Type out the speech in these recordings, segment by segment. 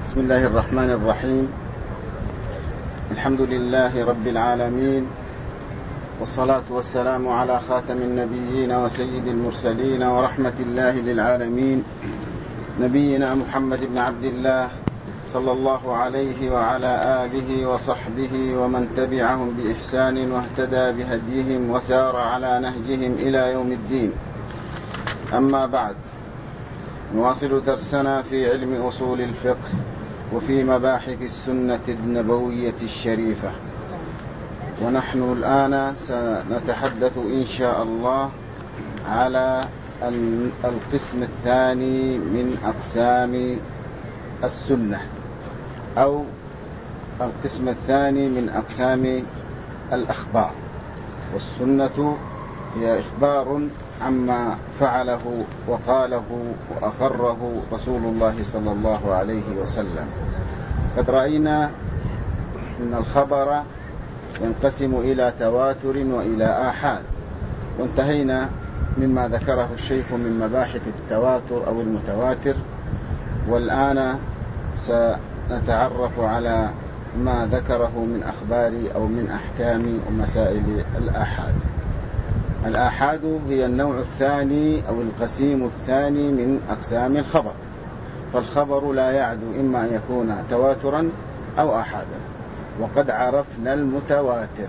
بسم الله الرحمن الرحيم. الحمد لله رب العالمين، والصلاة والسلام على خاتم النبيين وسيد المرسلين ورحمة الله للعالمين، نبينا محمد بن عبد الله صلى الله عليه وعلى آله وصحبه ومن تبعهم بإحسان واهتدى بهديهم وسار على نهجهم إلى يوم الدين. أما بعد، نواصل درسنا في علم أصول الفقه وفي مباحث السنة النبوية الشريفة، ونحن الآن سنتحدث إن شاء الله على القسم الثاني من أقسام السنة، أو القسم الثاني من أقسام الأخبار. والسنة هي إخبار عما فعله وقاله وأقره رسول الله صلى الله عليه وسلم. قد رأينا أن الخبر ينقسم إلى تواتر وإلى آحاد، وانتهينا مما ذكره الشيخ من مباحث التواتر أو المتواتر، والآن سنتعرف على ما ذكره من أخبار أو من أحكام ومسائل الآحاد. الآحاد هي النوع الثاني أو القسيم الثاني من أقسام الخبر، فالخبر لا يعدو إما أن يكون تواترا أو آحادا. وقد عرفنا المتواتر.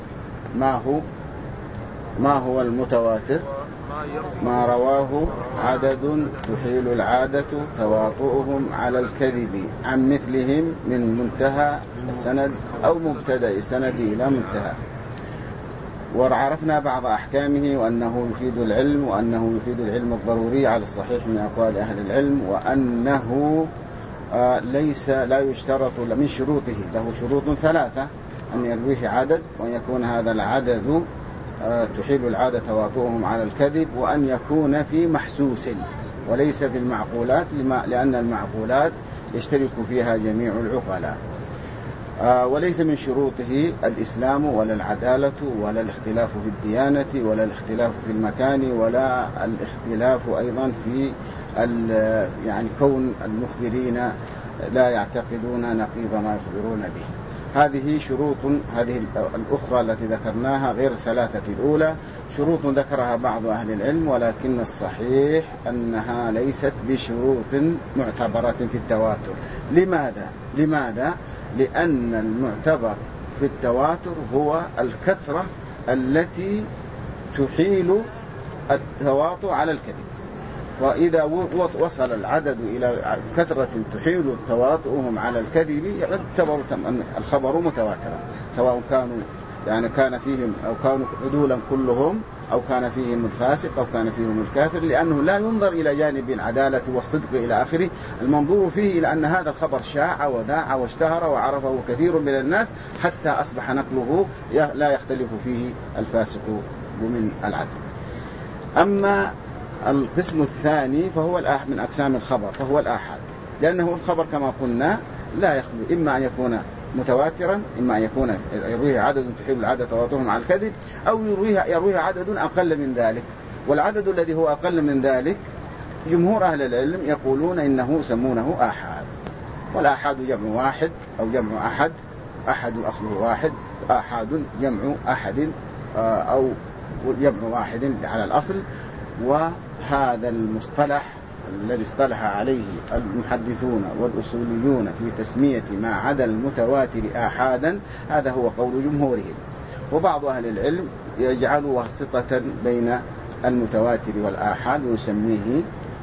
ما هو المتواتر؟ ما رواه عدد تحيل العادة تواطؤهم على الكذب عن مثلهم من منتهى السند أو مبتدأ السند إلى منتهى. وعرفنا بعض أحكامه، وأنه يفيد العلم، وأنه يفيد العلم الضروري على الصحيح من أقوال أهل العلم، وأنه لا يشترط من شروطه، له شروط ثلاثة: أن يرويه عدد، وأن يكون هذا العدد تحيل العادة تواطؤهم على الكذب، وأن يكون في محسوس وليس في المعقولات، لأن المعقولات يشترك فيها جميع العقلاء. وليس من شروطه الإسلام ولا العدالة ولا الاختلاف في الديانة ولا الاختلاف في المكان ولا الاختلاف أيضا في يعني كون المخبرين لا يعتقدون نقيض ما يخبرون به. هذه شروط، هذه الأخرى التي ذكرناها غير الثلاثة الأولى، شروط ذكرها بعض أهل العلم، ولكن الصحيح أنها ليست بشروط معتبرة في التواتر. لماذا؟ لأن المعتبر في التواتر هو الكثرة التي تحيل التواطؤ على الكذب. وإذا وصل العدد إلى كثرة تحيل تواطؤهم على الكذب يعتبر الخبر متواترا، سواء كان فيهم أو كانوا عدولا كلهم، أو كان فيهم الفاسق أو كان فيهم الكافر، لأنه لا ينظر إلى جانب العدالة والصدق إلى آخره. المنظور فيه إلى أن هذا الخبر شاع وذاع واشتهر وعرفه كثير من الناس، حتى أصبح نقله لا يختلف فيه الفاسق ومن العدل. أما القسم الثاني فهو من أقسام الخبر، فهو الآحاد، لأنه الخبر كما قلنا لا يخلو إما أن يكون متواترا، إما أن يكون يرويه عدد تحيل العادة تواطؤهم على الكذب، أو يرويه عدد أقل من ذلك. والعدد الذي هو أقل من ذلك جمهور أهل العلم يقولون إنه يسمونه آحاد. والآحاد جمع واحد أو جمع أحد، أحد أصله واحد، آحاد جمع أحد أو جمع واحد على الأصل. وهذا المصطلح الذي اصطلح عليه المحدثون والأصوليون في تسمية ما عدا المتواتر آحادا، هذا هو قول جمهورهم. وبعض أهل العلم يجعل واسطة بين المتواتر والآحاد ويسميه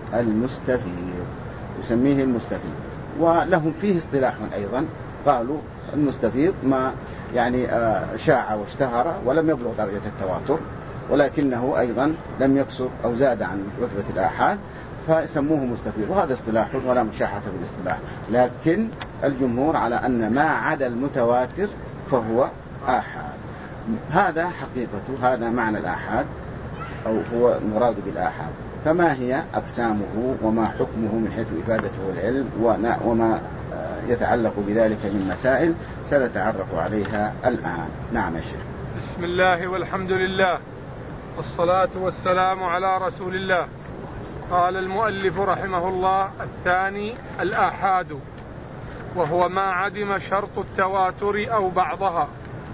المستفيض. ولهم فيه اصطلاح أيضا، قالوا المستفيض ما يعني شاع واشتهر ولم يبلغ درجة التواتر، ولكنه أيضا لم يكسر أو زاد عن رتبة الآحاد، فسموه مستفيض. وهذا اصطلاح ولا مشاحة في الاصطلاح، لكن الجمهور على أن ما عدا المتواتر فهو آحاد. هذا حقيقة، هذا معنى الآحاد أو هو المراد بالآحاد. فما هي أقسامه وما حكمه من حيث إفادته العلم وما يتعلق بذلك من مسائل سنتعرف عليها الآن. نعم يا شيخ. بسم الله والحمد لله والصلاة والسلام على رسول الله. قال المؤلف رحمه الله: الثاني الآحاد. وهو ما عدم شرط التواتر أو بعضها،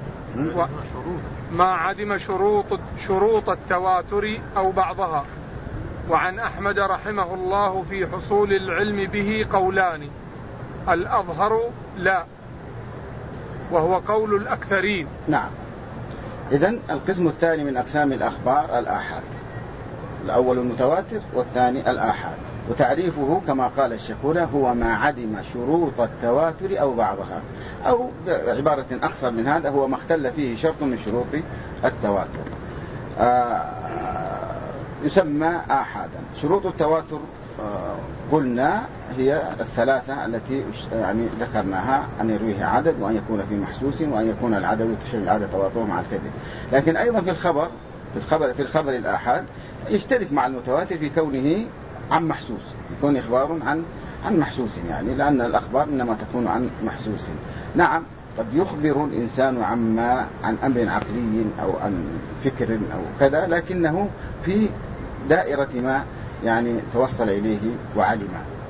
ما عدم شروط التواتر أو بعضها. وعن أحمد رحمه الله في حصول العلم به قولان، الأظهر لا، وهو قول الأكثرين. نعم. إذن القسم الثاني من أقسام الأخبار الآحاد، الأول المتواتر والثاني الآحاد. وتعريفه كما قال الشيخ هنا هو ما عدم شروط التواتر أو بعضها، أو بعبارة أخصر من هذا هو ما اختل فيه شرط من شروط التواتر يسمى آحادا. شروط التواتر قلنا هي الثلاثة التي يعني ذكرناها، أن يرويه عدد، وأن يكون في محسوس، وأن يكون العدد تحيل العدد تواطؤه مع الكذب. لكن أيضا في الخبر الآحاد يشترك مع المتواتر في كونه عن محسوس، يكون إخبار عن محسوس، يعني لأن الأخبار إنما تكون عن محسوس. نعم، قد يخبر الإنسان عن أمر عقلي أو عن فكر أو كذا، لكنه في دائرة ما يعني توصل إليه وعلم.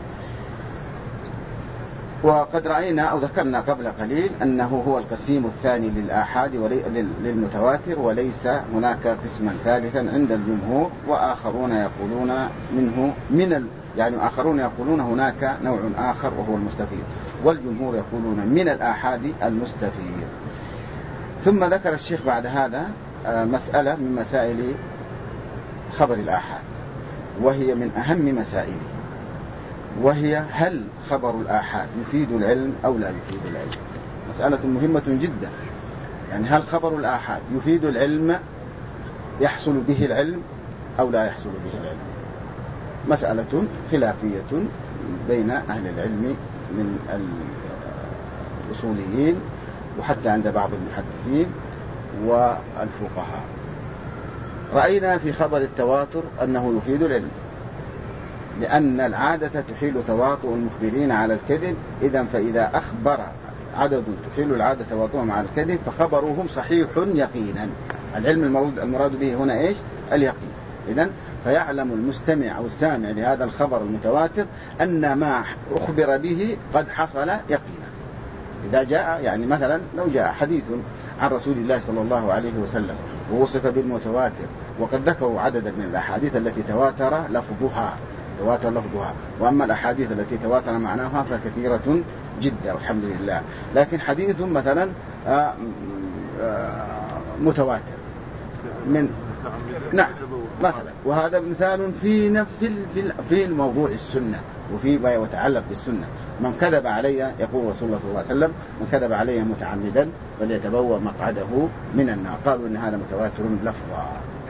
وقد رأينا أو ذكرنا قبل قليل أنه هو القسيم الثاني للآحاد للمتواتر، وليس هناك قسما ثالثا عند الجمهور، وآخرون يقولون يعني آخرون يقولون هناك نوع آخر وهو المستفيض، والجمهور يقولون من الآحاد المستفيض. ثم ذكر الشيخ بعد هذا مسألة من مسائل خبر الآحاد، وهي من أهم مسائله، وهي هل خبر الآحاد يفيد العلم أو لا يفيد العلم؟ مسألة مهمة جدا. يعني هل خبر الآحاد يفيد العلم، يحصل به العلم أو لا يحصل به العلم؟ مسألة خلافية بين أهل العلم من الأصوليين وحتى عند بعض المحدثين والفقهاء. رأينا في خبر التواتر أنه يفيد العلم، لأن العادة تحيل تواطؤ المخبرين على الكذب. فإذا أخبر عدد تحيل العادة تواطؤهم على الكذب فخبرهم صحيح يقينا. العلم المراد به هنا إيش؟ اليقين. فيعلم المستمع أو السامع لهذا الخبر المتواتر أن ما أخبر به قد حصل يقينا. إذا جاء يعني مثلا لو جاء حديث عن رسول الله صلى الله عليه وسلم ووصف بالمتواتر، وقد ذكروا عددا من الأحاديث التي تواتر لفظها، وأما الأحاديث التي تواتر معناها فكثيرة جدا والحمد لله. لكن حديث مثلا متواتر من نعم مثلا، وهذا مثال في الموضوع السنة وفي ما يتعلق بالسنة. من كذب علي، يقول رسول الله صلى الله عليه وسلم، من كذب علي متعمدا فليتبوأ مقعده من النار. قالوا إن هذا متواتر لفظا.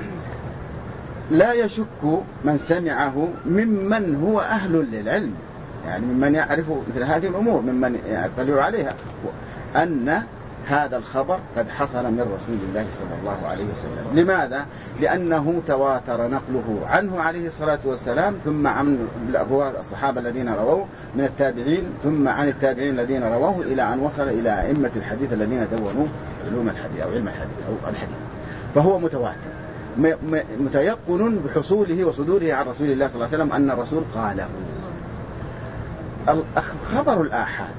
لا يشك من سمعه ممن هو أهل للعلم، يعني ممن يعرف مثل هذه الأمور، ممن يطلع عليها، أن هذا الخبر قد حصل من رسول الله صلى الله عليه وسلم. لماذا؟ لأنه تواتر نقله عنه عليه الصلاة والسلام، ثم عن الصحابة الذين رووه من التابعين، ثم عن التابعين الذين رووه، إلى أن وصل إلى أئمة الحديث الذين دونوا علوم الحديث أو علم الحديث أو الحديث. فهو متواتر متيقن بحصوله وصدوره عن رسول الله صلى الله عليه وسلم أن الرسول قاله. خبر الآحاد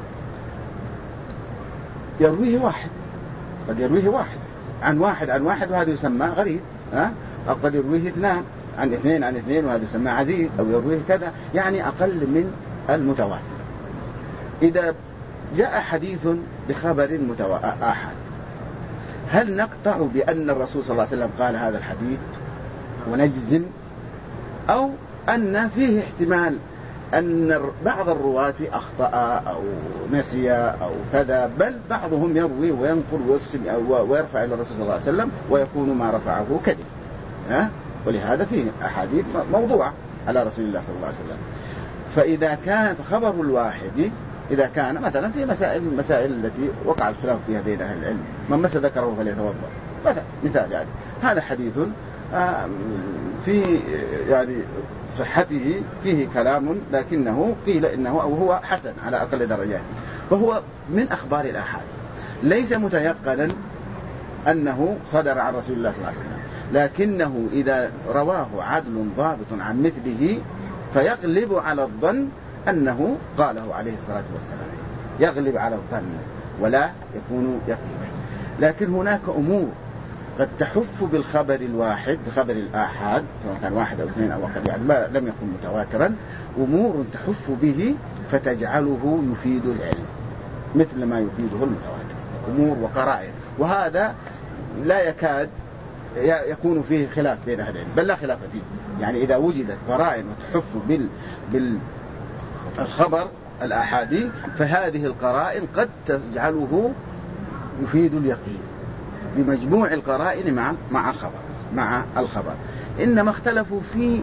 يرويه واحد، قد يرويه واحد عن واحد وهذا يسمى غريب، أو قد يرويه اثنان عن اثنين وهذا يسمى عزيز، أو يرويه كذا، يعني أقل من المتواتر. إذا جاء حديث بخبر آحاد، هل نقطع بأن الرسول صلى الله عليه وسلم قال هذا الحديث ونجزم، أو أن فيه احتمال أن بعض الرواة أخطأ أو نسي أو كذا، بل بعضهم يروي وينقل ويرفع إلى الرسول صلى الله عليه وسلم ويكون ما رفعه كذب، ولهذا فيه أحاديث موضوعة على رسول الله صلى الله عليه وسلم. فإذا كان خبر الواحد، إذا كان مثلا في مسائل التي وقع الخلاف فيها بين أهل العلم، من مس ذكره فليتوضأ مثال، يعني هذا حديث في يعني صحته فيه كلام، لكنه قيل إنه أو هو حسن على أقل درجاته، فهو من أخبار الآحاد، ليس متيقنا أنه صدر عن رسول الله صلى الله عليه وسلم، لكنه إذا رواه عدل ضابط عن مثله فيغلب على الظن أنه قاله عليه الصلاة والسلام. يغلب على الظن ولا يكون يقينا. لكن هناك أمور قد تحف بالخبر الواحد، بخبر الآحاد، سواء كان واحد أو اثنين أو أقل، يعني ما لم يكن متواترا، أمور تحف به فتجعله يفيد العلم مثل ما يفيده المتواتر، أمور وقرائن. وهذا لا يكاد يكون فيه خلاف بين أهل العلم، بل لا خلاف فيه. يعني إذا وجدت قرائن وتحف بالخبر الآحادي فهذه القرائن قد تجعله يفيد اليقين بمجموع القرائن مع الخبر. إنما اختلفوا في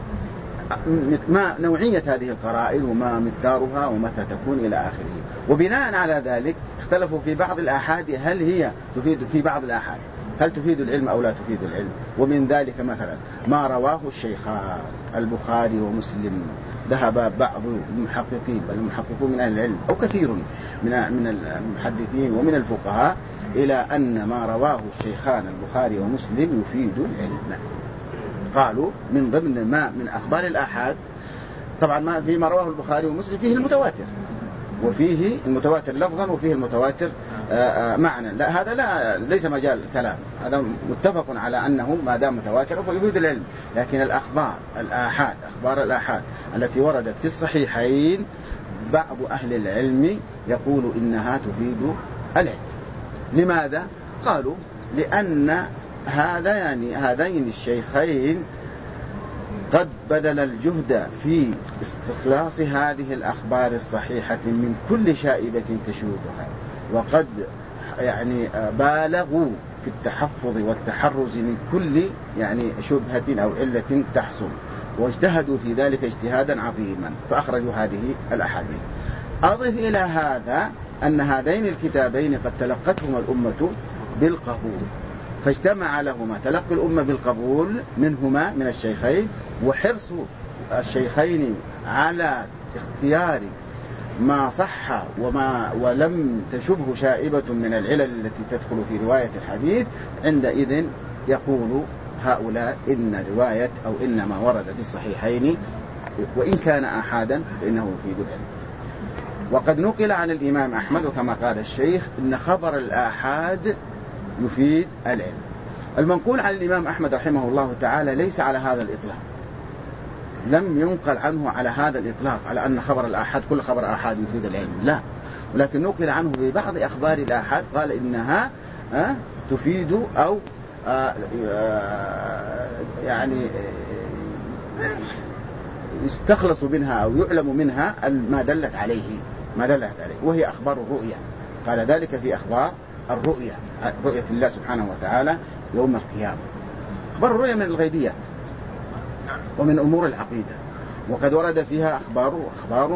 ما نوعية هذه القرائن وما مقدارها ومتى تكون إلى آخره. وبناء على ذلك اختلفوا في بعض الآحاد هل هي تفيد، في بعض الآحاد هل تفيد العلم أو لا تفيد العلم. ومن ذلك مثلا ما رواه الشيخان البخاري ومسلم. ذهب بعض المحققين، بل المحققون من أهل العلم أو كثير من المحدثين ومن الفقهاء، إلى أن ما رواه الشيخان البخاري ومسلم يفيد العلم. قالوا من ضمن ما من أخبار الآحاد، طبعا ما فيما رواه البخاري ومسلم فيه المتواتر، وفيه المتواتر لفظا وفيه المتواتر معنى. لا، هذا ليس مجال كلام، هذا متفق على أنه ما دام متواتر فيفيد العلم. لكن الأخبار الآحاد، أخبار الآحاد التي وردت في الصحيحين، بعض أهل العلم يقول إنها تفيد العلم. لماذا؟ قالوا لأن هذين الشيخين قد بذل الجهد في استخلاص هذه الأخبار الصحيحة من كل شائبة تشوبها، وقد بالغوا في التحفظ والتحرز من كل شبهة أو علة تحصل، واجتهدوا في ذلك اجتهادا عظيما فأخرجوا هذه الأحاديث. أضف إلى هذا أن هذين الكتابين قد تلقتهما الأمة بالقبول، فاجتمع لهما تلقي الأمة بالقبول منهما من الشيخين، وحرص الشيخين على اختيار ما صح ولم تشبه شائبة من العلل التي تدخل في رواية الحديث. عندئذ يقول هؤلاء إن رواية أو إن ما ورد في الصحيحين وإن كان آحادا فإنه يفيد العلم. وقد نقل عن الإمام أحمد وكما قال الشيخ إن خبر الآحاد يفيد العلم. المنقول عن الإمام أحمد رحمه الله تعالى ليس على هذا الإطلاق، لم ينقل عنه على هذا الإطلاق على أن خبر الآحاد كل خبر آحاد يفيد العلم، لا، ولكن نقل عنه ببعض أخبار الآحاد قال إنها تفيد أو يستخلص منها أو يعلم منها ما دلت عليه، وهي أخبار الرؤيا. قال ذلك في أخبار الرؤيا، رؤية الله سبحانه وتعالى يوم القيامة. أخبار الرؤيا من الغيبيات ومن أمور العقيدة، وقد ورد فيها أخبار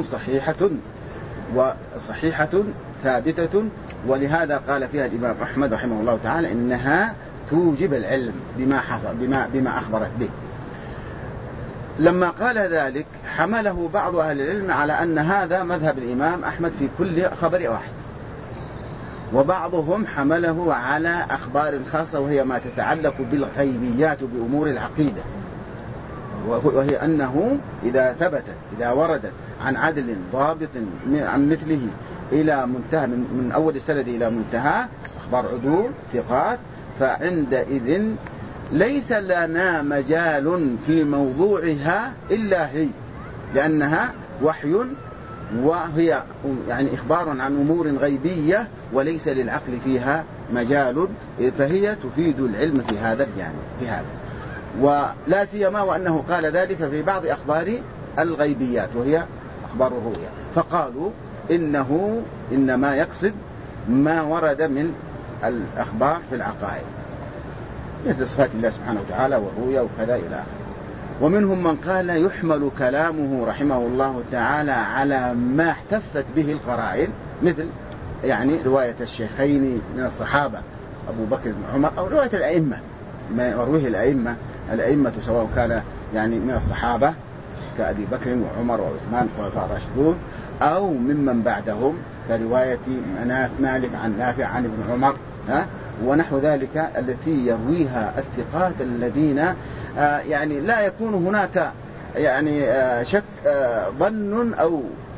صحيحة ثابتة، ولهذا قال فيها الإمام أحمد رحمه الله تعالى إنها توجب العلم بما حصل بما أخبرت به. لما قال ذلك حمله بعض أهل العلم على أن هذا مذهب الإمام أحمد في كل خبر واحد، وبعضهم حمله على أخبار خاصة وهي ما تتعلق بالغيبيات بأمور العقيدة، وهي أنه إذا وردت عن عدل ضابط عن مثله إلى منتهى من أول السند إلى منتهى، أخبار عدول ثقات، فعندئذ ليس لنا مجال في موضوعها إلا هي، لأنها وحي وهي إخبار عن أمور غيبية وليس للعقل فيها مجال، فهي تفيد العلم في هذا الجانب في هذا. ولا سيما وأنه قال ذلك في بعض أخبار الغيبيات وهي أخبار الرؤيا، فقالوا إنه إنما يقصد ما ورد من الأخبار في العقائد مثل صفات الله سبحانه وتعالى والرؤيا وكذا إلى آخره. ومنهم من قال يحمل كلامه رحمه الله تعالى على ما احتفت به القرائن، مثل رواية الشيخين من الصحابة أبو بكر بن عمر، أو رواية الأئمة ما يرويه الأئمة سواء كان من الصحابة كأبي بكر وعمر وعثمان الخلفاء الراشدون، أو ممن بعدهم كرواية مالك عن نافع عن ابن عمر ونحو ذلك، التي يرويها الثقات الذين لا يكون هناك شك ظن أو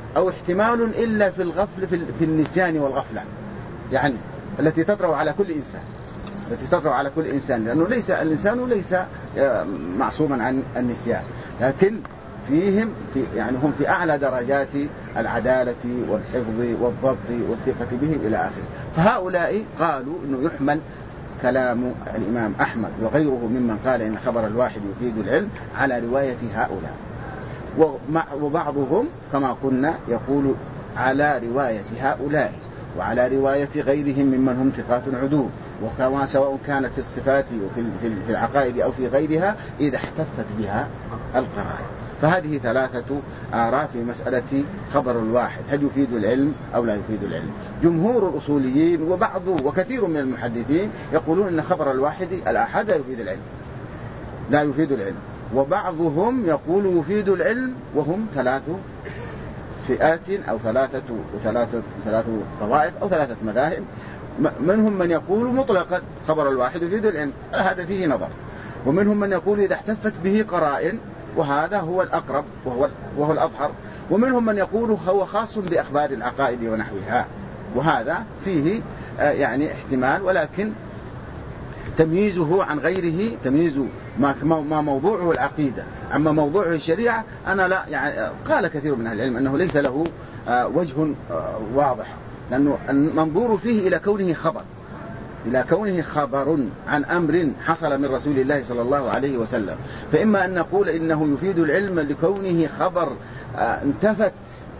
أو احتمال إلا في الغفل في النسيان والغفلة، يعني التي تطرأ على كل إنسان، التي تطرأ على كل إنسان، لأنه الإنسان ليس معصوما عن النسيان، لكن فيهم يعني هم في أعلى درجات العدالة والحفظ والضبط والثقة بهم إلى آخره. فهؤلاء قالوا إنه يحمل كلام الإمام أحمد وغيره ممن قال إن خبر الواحد يفيد العلم على رواية هؤلاء، وبعضهم كما قلنا يقول على رواية هؤلاء وعلى رواية غيرهم ممن هم ثقات عدول، وكما سواء كانت في الصفات وفي العقائد أو في غيرها إذا احتفت بها القرائن. فهذه ثلاثة آراء في مسألة خبر الواحد هل يفيد العلم أو لا يفيد العلم. جمهور الأصوليين وكثير من المحدثين يقولون إن خبر الواحد الآحاد لا يفيد العلم، وبعضهم يقول يفيد العلم، وهم ثلاث فئات أو ثلاثة طوائف أو ثلاثة مذاهب. منهم من يقول مطلقا خبر الواحد يفيد العلم، هذا فيه نظر، ومنهم من يقول إذا احتفت به قرائن، وهذا هو الأقرب وهو الأظهر، ومنهم من يقول هو خاص بأخبار العقائد ونحوها، وهذا فيه يعني احتمال، ولكن تمييزه عن غيره، تمييز ما موضوعه العقيدة أما موضوعه الشريعة، أنا لا يعني قال كثير من أهل العلم أنه ليس له وجه واضح، لأنه المنظور فيه إلى كونه خبر عن أمر حصل من رسول الله صلى الله عليه وسلم. فإما أن نقول إنه يفيد العلم لكونه خبر انتفت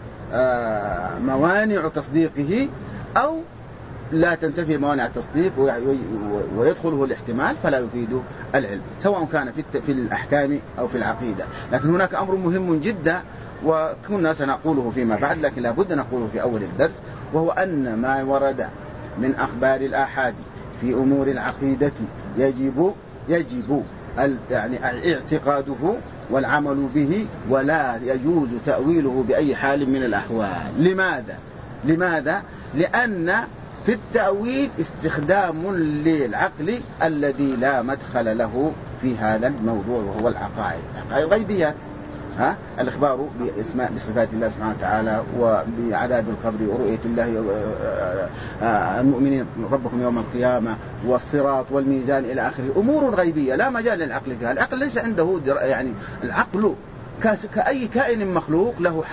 موانع تصديقه، أو لا تنتفي موانع التصديق ويدخله الاحتمال فلا يفيد العلم، سواء كان في الأحكام أو في العقيدة. لكن هناك أمر مهم جدا وكنا سنقوله فيما بعد، لكن لابد نقوله في أول الدرس، وهو أن ما ورد من أخبار الآحاد في أمور العقيدة يجب يعني اعتقاده والعمل به، ولا يجوز تأويله بأي حال من الأحوال. لماذا؟ لأن في التأويل استخدام للعقل الذي لا مدخل له في هذا الموضوع، وهو العقائد غيبيات، الإخبار بصفات الله سبحانه وتعالى وبعذاب القبر ورؤية الله المؤمنين ربكم يوم القيامة والصراط والميزان إلى آخره، أمور غيبية لا مجال للعقل فيها. العقل ليس عنده يعني العقل كأي كائن مخلوق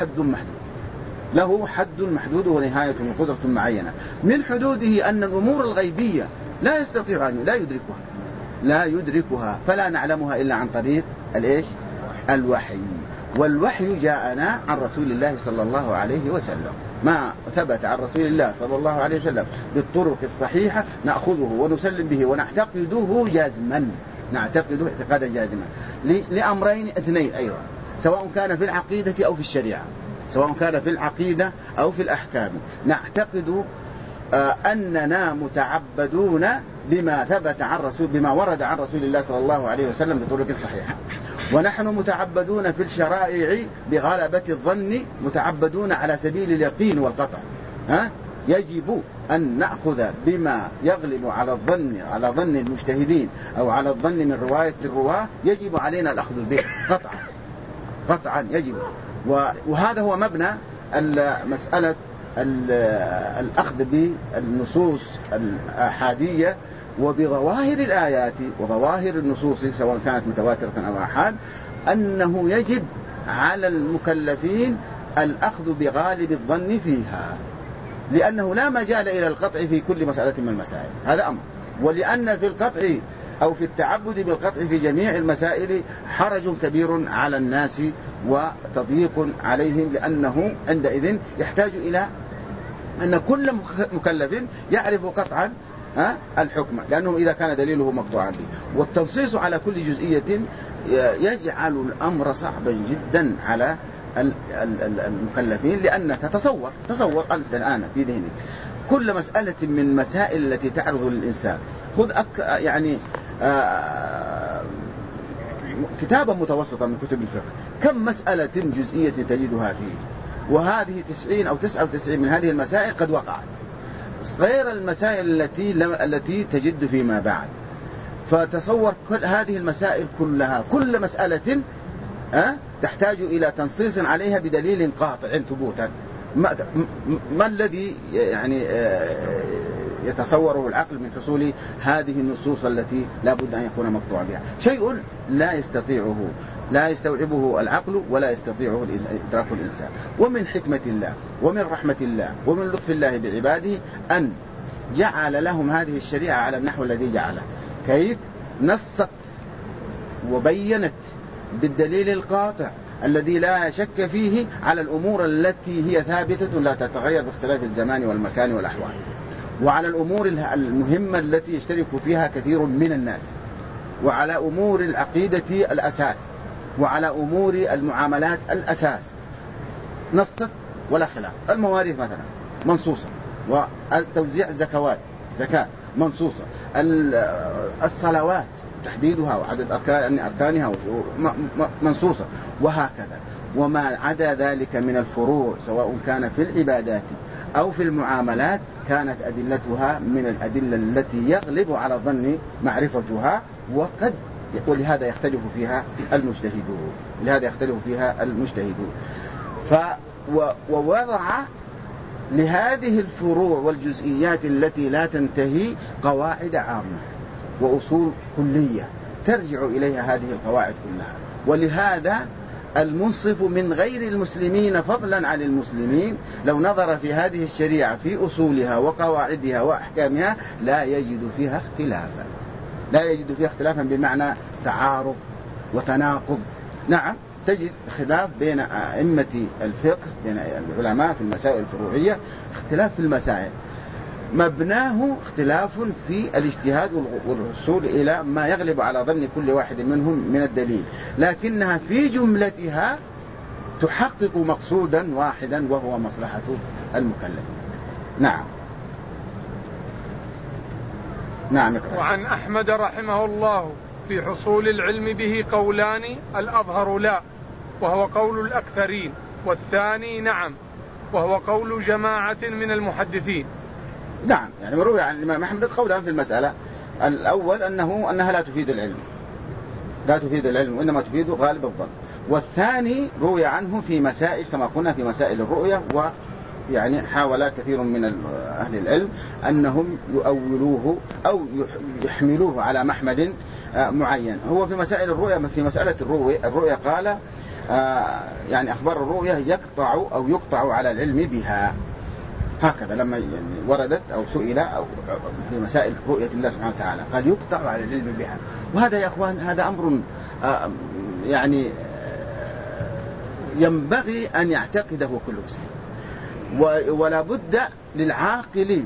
له حد محدود ونهاية وقدرة معينة. من حدوده أن الأمور الغيبية لا يستطيع أن لا يدركها، فلا نعلمها إلا عن طريق الوحي. والوحي جاءنا عن رسول الله صلى الله عليه وسلم، ما ثبت عن رسول الله صلى الله عليه وسلم بالطرق الصحيحة نأخذه ونسلم به ونعتقده اعتقادا جازما لأمرين اثنين أيضا، سواء كان في العقيدة أو في الشريعة، سواء كان في العقيدة أو في الأحكام. نعتقد أننا متعبدون بما ورد عن رسول الله صلى الله عليه وسلم بطرق الصحيحة، ونحن متعبدون في الشرائع بغلبة الظن، متعبدون على سبيل اليقين والقطع. يجب أن نأخذ بما يغلب على ظن المجتهدين أو على الظن من رواية الرواة، يجب علينا الأخذ به قطعا يجب. وهذا هو مبنى مسألة الأخذ بالنصوص الآحادية وبظواهر الآيات وظواهر النصوص سواء كانت متواترة أو آحاد، أنه يجب على المكلفين الأخذ بغالب الظن فيها، لأنه لا مجال إلى القطع في كل مسألة من المسائل، هذا أمر. ولأن في القطع أو في التعبد بالقطع في جميع المسائل حرج كبير على الناس وتضييق عليهم، لأنه عندئذ يحتاج إلى أن كل مكلف يعرف قطعا الحكم، لأنه إذا كان دليله مقطوعا به. والتنصيص على كل جزئية يجعل الأمر صعبا جدا على المكلفين، لأنك تصور أنت الآن في ذهنك كل مسألة من مسائل التي تعرض للإنسان. خذ يعني كتابا متوسطا من كتب الفقه، كم مسألة جزئية تجدها فيه، وهذه 90 أو 99 من هذه المسائل قد وقعت، غير المسائل التي تجد فيما بعد. فتصور كل هذه المسائل كلها، كل مسألة تحتاج إلى تنصيص عليها بدليل قاطع ثبوتا، ما الذي يعني يتصوره العقل من حصول هذه النصوص التي لا بد أن يكون مقطوع بها؟ شيء لا يستوعبه العقل ولا يستطيعه إدراك الإنسان. ومن حكمة الله ومن رحمة الله ومن لطف الله بعباده أن جعل لهم هذه الشريعة على النحو الذي جعله. كيف؟ نصت وبينت بالدليل القاطع الذي لا شك فيه على الأمور التي هي ثابتة لا تتغير باختلاف الزمان والمكان والأحوال، وعلى الأمور المهمة التي يشترك فيها كثير من الناس، وعلى أمور العقيدة الأساس، وعلى أمور المعاملات الأساس. نصت ولا خلاف. المواريث مثلا منصوصة، والتوزيع زكاة منصوصة، الصلوات تحديدها وعدد أركانها منصوصة، وهكذا. وما عدا ذلك من الفروع سواء كان في العبادات أو في المعاملات كانت أدلتها من الأدلة التي يغلب على الظن معرفتها، ولهذا يختلف فيها المجتهدون. ووضع لهذه الفروع والجزئيات التي لا تنتهي قواعد عامة وأصول كلية ترجع إليها هذه القواعد كلها. ولهذا المنصف من غير المسلمين فضلا عن المسلمين لو نظر في هذه الشريعة في أصولها وقواعدها وأحكامها لا يجد فيها اختلافا بمعنى تعارض وتناقض. نعم، تجد خلاف بين أئمة الفقه، بين العلماء في المسائل الفروعية، اختلاف في المسائل مبناه اختلاف في الاجتهاد والوصول إلى ما يغلب على ظن كل واحد منهم من الدليل، لكنها في جملتها تحقق مقصودا واحدا وهو مصلحة المكلف. نعم. اقرأ. وعن أحمد رحمه الله في حصول العلم به قولان: الأظهر لا، وهو قول الأكثرين، والثاني نعم، وهو قول جماعة من المحدثين. نعم، يعني مروي عن الإمام أحمد قولان في المسألة. الأول أنها لا تفيد العلم وإنما تفيد غالب الظن. والثاني روي عنه في مسائل كما قلنا في مسائل الرؤية، ويعني حاول كثير من أهل العلم أنهم يؤولوه أو يحملوه على محمد معين. هو في مسائل الرؤية، في مسألة الرؤية قال يعني أخبار الرؤية يقطع على العلم بها، هكذا لما وردت أو سئل أو في مسائل رؤية الله سبحانه وتعالى قال يقطع على العلم بها. وهذا يا أخوان هذا أمر يعني ينبغي أن يعتقده كل مسلم، ولا بد للعاقل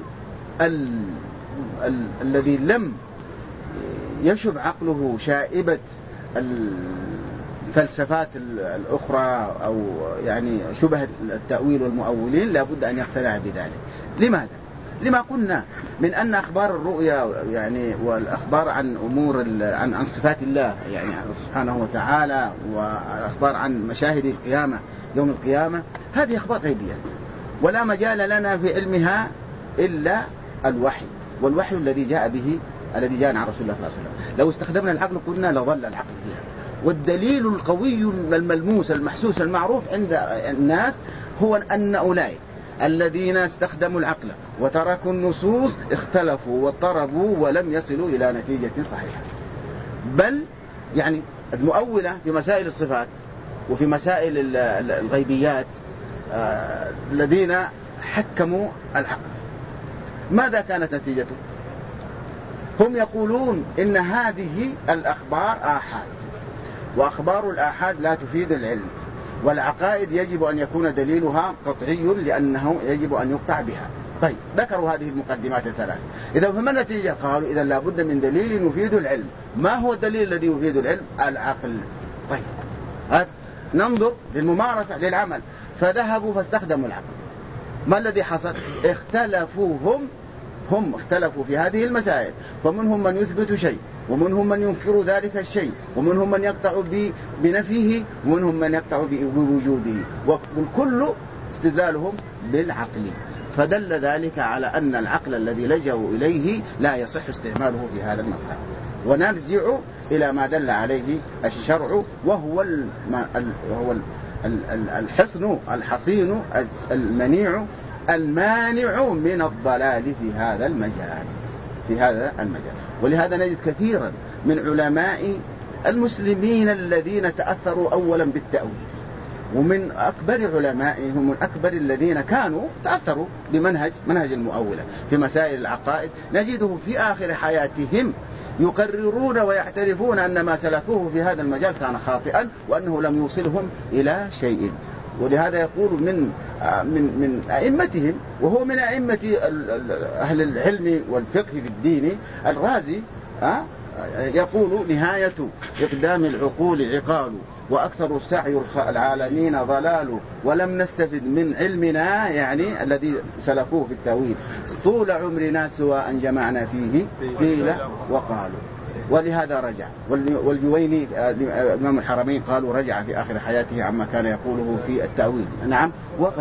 الذي لم يشب عقله شائبة الفلسفات الأخرى أو يعني شبهة التأويل والمؤولين، لا بد أن يقتنع بذلك. لماذا؟ لما قلنا من أن أخبار الرؤيا يعني والأخبار عن أمور عن صفات الله يعني سبحانه وتعالى، والأخبار عن مشاهد القيامة يوم القيامة، هذه أخبار غيبية ولا مجال لنا في علمها إلا الوحي، والوحي الذي جاء عن رسول الله صلى الله عليه وسلم. لو استخدمنا العقل قلنا لظل العقل فيها. والدليل القوي الملموس المحسوس المعروف عند الناس هو أن أولئك الذين استخدموا العقل وتركوا النصوص اختلفوا واضطربوا ولم يصلوا إلى نتيجة صحيحة، بل يعني المؤولة في مسائل الصفات وفي مسائل الغيبيات الذين حكموا العقل ماذا كانت نتيجته؟ هم يقولون إن هذه الأخبار آحاد، وأخبار الآحاد لا تفيد العلم، والعقائد يجب أن يكون دليلها قطعي لأنه يجب أن يقطع بها. طيب، ذكروا هذه المقدمات الثلاث. إذا فما النتيجة؟ قالوا إذا لابد من دليل يفيد العلم. ما هو الدليل الذي يفيد العلم؟ العقل. طيب، ننظر للممارسة للعمل، فذهبوا فاستخدموا العقل. ما الذي حصل؟ هم اختلفوا في هذه المسائل، فمنهم من يثبت شيء، ومنهم من ينكر ذلك الشيء، ومنهم من يقطع بنفيه، ومنهم من يقطع بوجوده، والكل استدلالهم بالعقل. فدل ذلك على أن العقل الذي لجأوا إليه لا يصح استعماله في هذا المقام، ونرجع إلى ما دل عليه الشرع، وهو الحصن الحصين المنيع المانع من الضلال في هذا المجال. ولهذا نجد كثيرا من علماء المسلمين الذين تأثروا أولا بالتأويل، ومن أكبر علمائهم من أكبر الذين كانوا تأثروا بمنهج المؤولة في مسائل العقائد، نجدهم في آخر حياتهم يقررون ويعترفون أن ما سلكوه في هذا المجال كان خاطئا وأنه لم يوصلهم إلى شيء. ولهذا يقول من أئمتهم، وهو من أئمة أهل العلم والفقه في الدين، الرازي، يقول: نهاية إقدام العقول عقال، وأكثر سعي العالمين ضلال، ولم نستفد من علمنا، يعني الذي سلكوه في التأويل، طول عمرنا سوى أن جمعنا فيه قيل وقالوا. ولهذا رجع. والجويني إمام الحرمين قالوا رجع في آخر حياته عما كان يقوله في التأويل. نعم،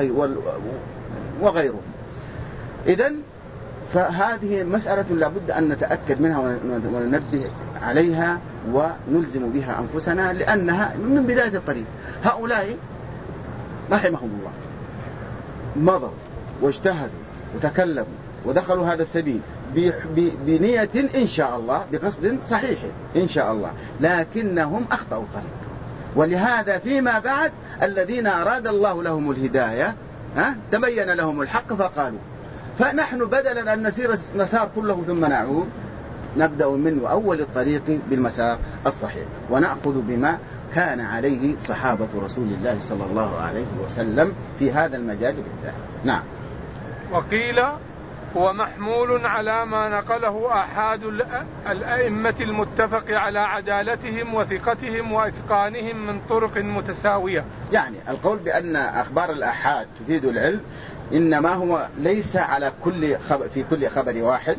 وغيره. إذن فهذه مسألة لابد أن نتأكد منها وننبه عليها ونلزم بها أنفسنا، لأنها من بداية الطريق. هؤلاء رحمهم الله مضوا واجتهدوا وتكلموا ودخلوا هذا السبيل بنية إن شاء الله، بقصد صحيح إن شاء الله، لكنهم أخطأوا الطريق. ولهذا فيما بعد الذين أراد الله لهم الهداية تبين لهم الحق فقالوا. فنحن بدلا أن نسير المسار كله ثم نعود، نبدأ من أول الطريق بالمسار الصحيح، ونأخذ بما كان عليه صحابة رسول الله صلى الله عليه وسلم في هذا المجال بالذات. نعم. وقيل هو محمول على ما نقله أحد الأئمة المتفق على عدالتهم وثقتهم وإتقانهم من طرق متساوية. يعني القول بأن أخبار الآحاد تفيد العلم إنما هو ليس على في كل خبر واحد،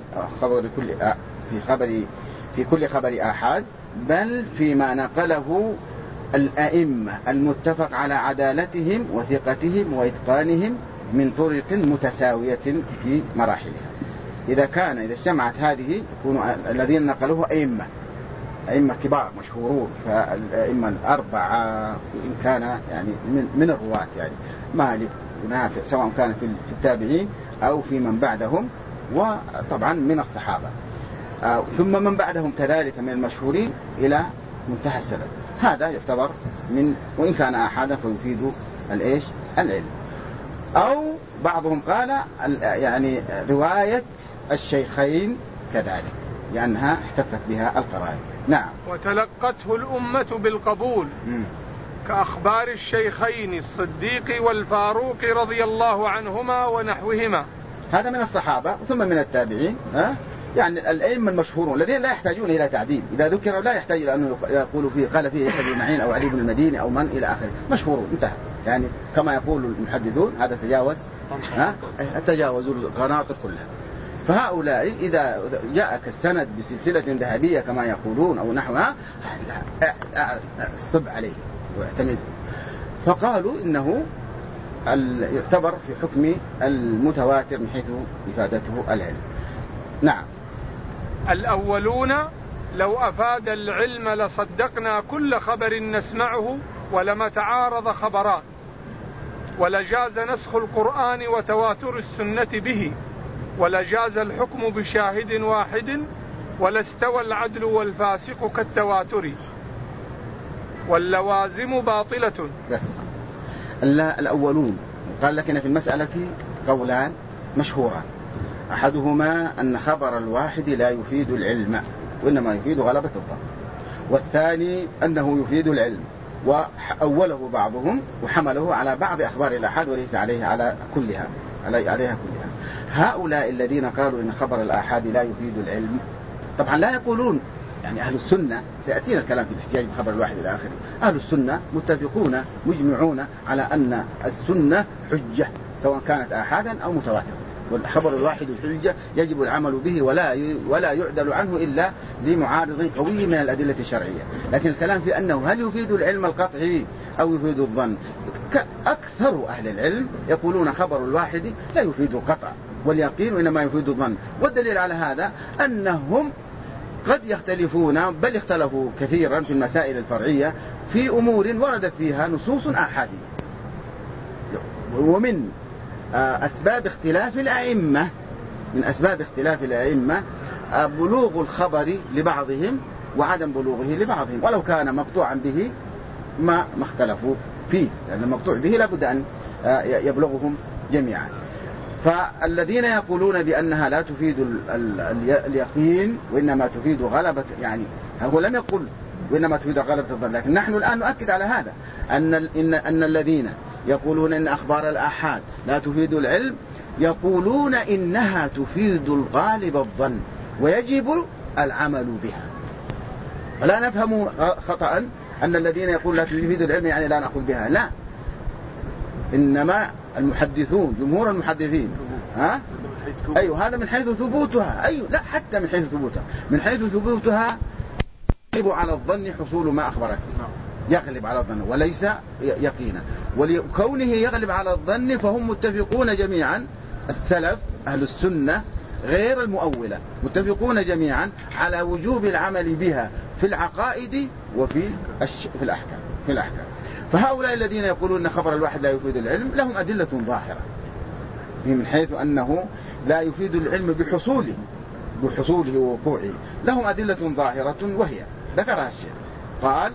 في كل خبر آحاد، بل فيما نقله الأئمة المتفق على عدالتهم وثقتهم وإتقانهم من طرق متساوية في مراحلها. إذا اجتمعت هذه يكون الذين نقلوه أئمة كبار مشهورون، فالأئمة الأربعة إن كان يعني من الرواة، يعني مالك ونافع، سواء كان في التابعين أو في من بعدهم، وطبعا من الصحابة، ثم من بعدهم كذلك من المشهورين إلى منتهى السند. هذا يعتبر وإن كان أحدا فيفيد العلم. أو بعضهم قال يعني رواية الشيخين كذلك، لأنها احتفت بها القرائن. نعم. وتلقته الأمة بالقبول كأخبار الشيخين الصديق والفاروق رضي الله عنهما ونحوهما. هذا من الصحابة ثم من التابعين، يعني الأئمة المشهورون الذين لا يحتاجون إلى تعديل، إذا ذكروا لا يحتاج إلى أن يقول فيه قال فيه يحيى بن معين أو علي بن المديني أو من إلى آخره، مشهورون انتهى. يعني كما يقول المحدثون هذا تجاوزوا القناطر كلها. فهؤلاء إذا جاءك السند بسلسلة ذهبية كما يقولون أو نحوها، الصب عليه واعتمد. فقالوا إنه يعتبر في حكم المتواتر من حيث إفادته العلم. نعم. الأولون لو أفاد العلم لصدقنا كل خبر نسمعه ولما تعارض خبران، ولجاز نسخ القرآن وتواتر السنة به، ولجاز الحكم بشاهد واحد، ولا استوى العدل والفاسق كالتواتر، واللوازم باطلة. بس الأولون قال لكن في المسألة قولان مشهوران، أحدهما أن خبر الواحد لا يفيد العلم وإنما يفيد غلبة الظن، والثاني أنه يفيد العلم، وأوله بعضهم وحمله على بعض أخبار الآحاد وليس عليها كلها. هؤلاء الذين قالوا إن خبر الآحاد لا يفيد العلم طبعا لا يقولون، يعني أهل السنة سيأتينا الكلام في الاحتجاج بخبر الواحد إلى آخره، أهل السنة متفقون مجمعون على أن السنة حجة سواء كانت آحادا أو متواترة، والخبر الواحد حجة يجب العمل به ولا يعدل عنه إلا لمعارض قوي من الأدلة الشرعية. لكن الكلام في أنه هل يفيد العلم القطعي أو يفيد الظن، أكثر أهل العلم يقولون خبر الواحد لا يفيد القطع واليقين وإنما يفيد الظن. والدليل على هذا أنهم قد يختلفون، بل اختلفوا كثيرا في المسائل الفرعية في أمور وردت فيها نصوص أحادية. ومن أسباب اختلاف الأئمة بلوغ الخبر لبعضهم وعدم بلوغه لبعضهم، ولو كان مقطوعا به ما اختلفوا فيه، لأن المقطوع به لابد أن يبلغهم جميعا. فالذين يقولون بأنها لا تفيد اليقين وإنما تفيد غلبة، يعني هو لم يقل وإنما تفيد غلبة الظن، لكن نحن الآن نؤكد على هذا أن الذين يقولون إن أخبار الآحاد لا تفيد العلم يقولون إنها تفيد الغالب الظن ويجب العمل بها. ولا نفهم خطأ أن الذين يقول لا تفيد العلم يعني لا نأخذ بها، لا، إنما المحدثون جمهور المحدثين أيوه هذا من حيث ثبوتها، أيوه لا حتى من حيث ثبوتها، من حيث ثبوتها يغلب على الظن حصول ما أخبرت، يغلب على الظن وليس يقينا. ولكونه يغلب على الظن فهم متفقون جميعا، السلف أهل السنة غير المؤولة متفقون جميعا على وجوب العمل بها في العقائد وفي الأحكام. فهؤلاء الذين يقولون أن خبر الواحد لا يفيد العلم لهم أدلة ظاهرة من حيث أنه لا يفيد العلم بحصوله ووقوعه، لهم أدلة ظاهرة وهي ذكرها الشيخ، قال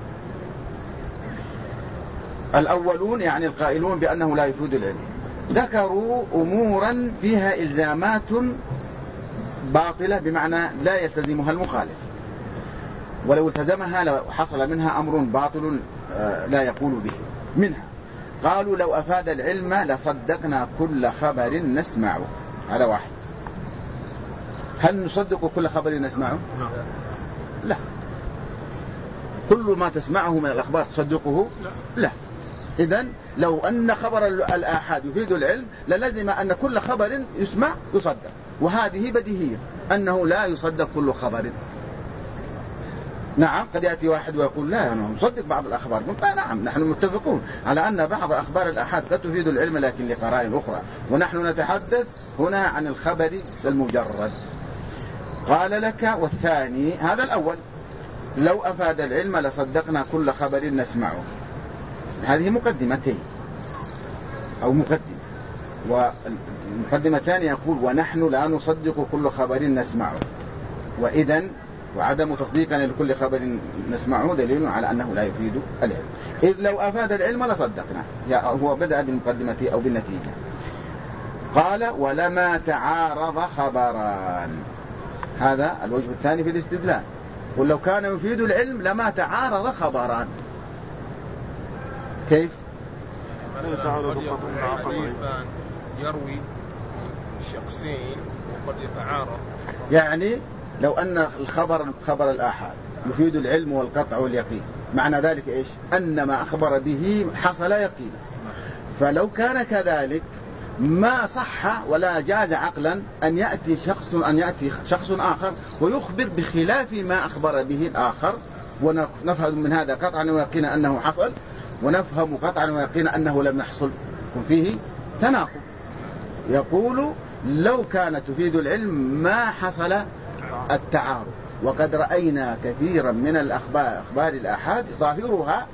الأولون يعني القائلون بأنه لا يفيد العلم ذكروا أمورا فيها إلزامات باطلة بمعنى لا يلتزمها المخالف، ولو التزمها لو حصل منها أمر باطل لا يقول به. منها قالوا لو أفاد العلم لصدقنا كل خبر نسمعه، هذا واحد. هل نصدق كل خبر نسمعه؟ لا. كل ما تسمعه من الأخبار تصدقه؟ لا. إذن لو أن خبر الآحاد يفيد العلم للزم أن كل خبر يسمع يصدق، وهذه بديهية أنه لا يصدق كل خبر. نعم قد يأتي واحد ويقول لا أنا نصدق بعض الأخبار، نعم نحن متفقون على أن بعض أخبار الآحاد قد تفيد العلم لكن لقرائن أخرى، ونحن نتحدث هنا عن الخبر المجرد. قال لك والثاني هذا الأول لو أفاد العلم لصدقنا كل خبر نسمعه، هذه مقدمتين أو مقدمة، والمقدمة الثانية يقول ونحن لا نصدق كل خبر نسمعه، وإذن وعدم تصديقنا لكل خبر نسمعه دليل على أنه لا يفيد العلم، إذ لو أفاد العلم لصدقنا، هو بدأ بالمقدمة أو بالنتيجة. قال ولما تعارض خبران، هذا الوجه الثاني في الاستدلال، قل لو كان يفيد العلم لما تعارض خبران. كيف؟ يروي شخصين وقد يتعارض، يعني لو أن خبر الآحاد يفيد العلم والقطع واليقين، معنى ذلك إيش؟ أن ما أخبر به حصل يقينا، فلو كان كذلك ما صح ولا جاز عقلا أن يأتي شخص آخر ويخبر بخلاف ما أخبر به الآخر، ونفهم من هذا قطعا ويقينا أنه حصل، ونفهم قطعا ويقينا أنه لم يحصل، يكون فيه تناقض. يقول لو كانت تفيد العلم ما حصل التعارض، وقد رأينا كثيرا من أخبار الآحاد ظاهرها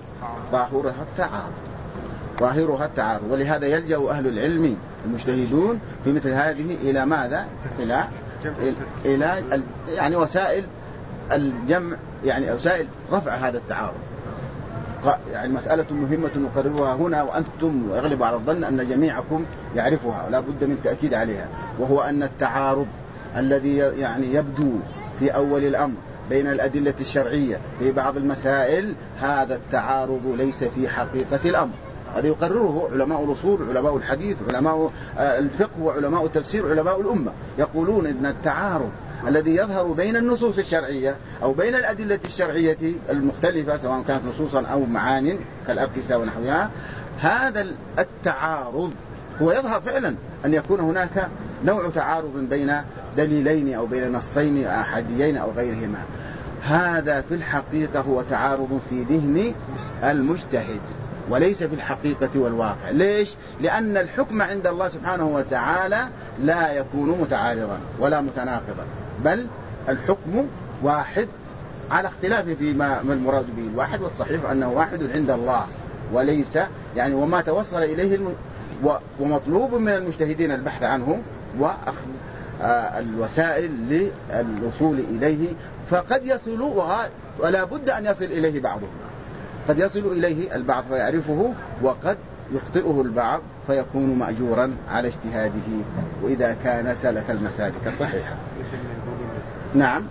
التعارض، ولهذا يلجأ أهل العلم المجتهدون في مثل هذه إلى ماذا؟ إلى يعني وسائل الجمع، يعني وسائل رفع هذا التعارض. يعني مسألة مهمة نقررها هنا وأنتم يغلب على الظن أن جميعكم يعرفها ولا بد من تأكيد عليها، وهو أن التعارض الذي يعني يبدو في أول الأمر بين الأدلة الشرعية في بعض المسائل، هذا التعارض ليس في حقيقة الأمر. هذا يقرره علماء الأصول، علماء الحديث، علماء الفقه، وعلماء التفسير، علماء الأمة، يقولون إن التعارض الذي يظهر بين النصوص الشرعية أو بين الأدلة الشرعية المختلفة سواء كانت نصوصا أو معان كالأقيسة ونحوها، هذا التعارض هو يظهر فعلا أن يكون هناك نوع تعارض بين دليلين أو بين نصين أحاديين أو غيرهما، هذا في الحقيقة هو تعارض في ذهن المجتهد وليس في الحقيقة والواقع. ليش؟ لأن الحكم عند الله سبحانه وتعالى لا يكون متعارضا ولا متناقضا، بل الحكم واحد على اختلاف فيما ما المراد به الواحد، والصحيح أنه واحد عند الله، وليس يعني وما توصل إليه ومطلوب من المجتهدين البحث عنه وأخذ الوسائل للوصول إليه، فقد يصل ولا بد أن يصل إليه بعضهم، قد يصل إليه البعض فيعرفه، وقد يخطئه البعض فيكون مأجورا على اجتهاده، وإذا كان سلك المسالك الصحيحة. نعم.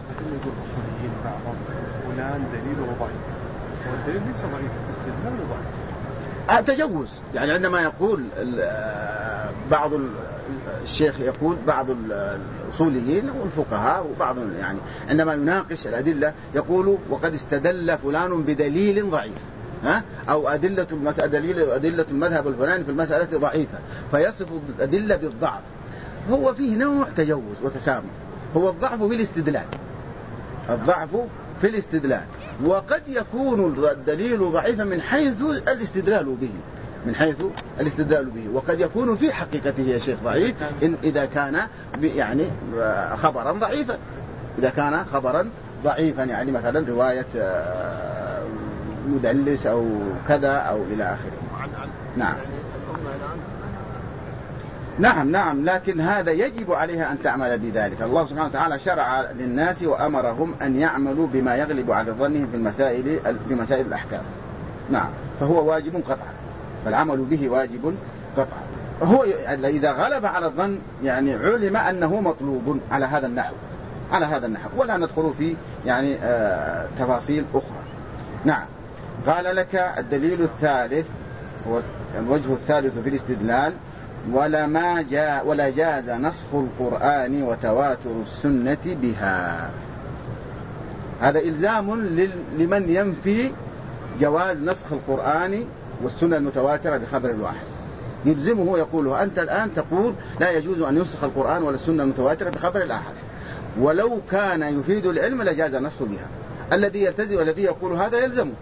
فلان دليله ضعيف، والدليل ليس ضعيف، استدلاله ضعيف. تجوز، يعني عندما يقول بعض الشيخ يقول بعض الأصوليين والفقهاء وبعض يعني عندما يناقش الأدلة يقول وقد استدل فلان بدليل ضعيف، أو أدلة المذهب الفلاني في المسألة ضعيفة، فيصف الأدلة بالضعف. هو فيه نوع تجوز وتسامح، هو الضعف في الاستدلال، الضعف في الاستدلال، وقد يكون الدليل ضعيفا من حيث الاستدلال به، وقد يكون في حقيقته يا شيخ ضعيف إذا كان يعني خبرا ضعيفا، يعني مثلا رواية مدلس أو كذا أو إلى آخره. نعم، لكن هذا يجب عليها أن تعمل بذلك. الله سبحانه وتعالى شرع للناس وأمرهم أن يعملوا بما يغلب على ظنهم في مسائل الأحكام. نعم، فهو واجب قطعا، فالعمل به واجب قطعا. هو إذا غلب على الظن يعني علم أنه مطلوب على هذا النحو، ولا ندخل في يعني تفاصيل أخرى. نعم. قال لك الدليل الثالث هو الوجه الثالث في الاستدلال: ولا جاز نسخ القرآن وتواتر السنة بها. هذا إلزام لمن ينفي جواز نسخ القرآن والسنة المتواترة بخبر الواحد، يلزمه يقوله أنت الآن تقول لا يجوز أن ينسخ القرآن ولا السنة المتواترة بخبر الأحد، ولو كان يفيد العلم لجاز نسخ بها. الذي يلتزم والذي يقول هذا يلزمه.